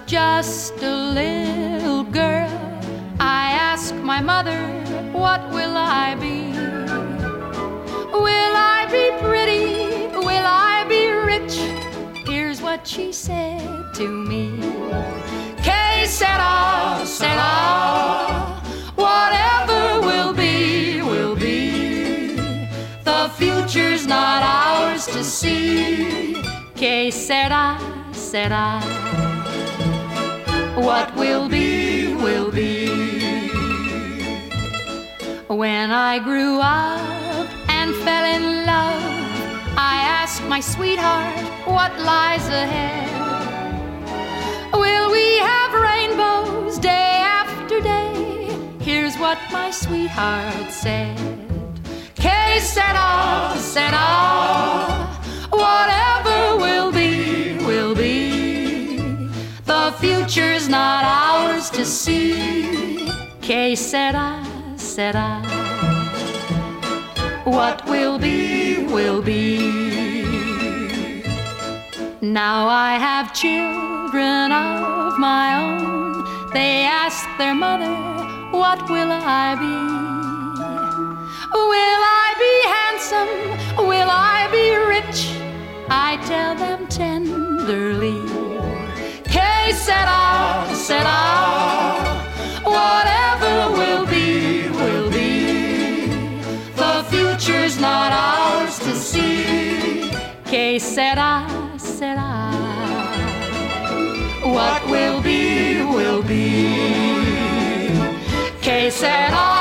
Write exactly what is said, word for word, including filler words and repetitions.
just a little girl, I asked my mother, what will I be? Will I be pretty? Will I be rich? Here's what she said to me. Que sera, sera, whatever will be, will be. The future's not ours to see. Que sera, sera, what will be, will be. When I grew up and fell in love, I asked my sweetheart, what lies ahead? Will we have rainbows day after day? Here's what my sweetheart said. Que sera, sera, whatever will be, will be. The future's not ours to see. Que sera, sera, what will be, will be. Now I have children of my own. They ask their mother, what will I be? Will I be handsome? Will I be rich? I tell them tenderly. Que sera, sera, whatever will be, will be. The future's not ours to see. Que sera, sera, what will be, will be. Que sera.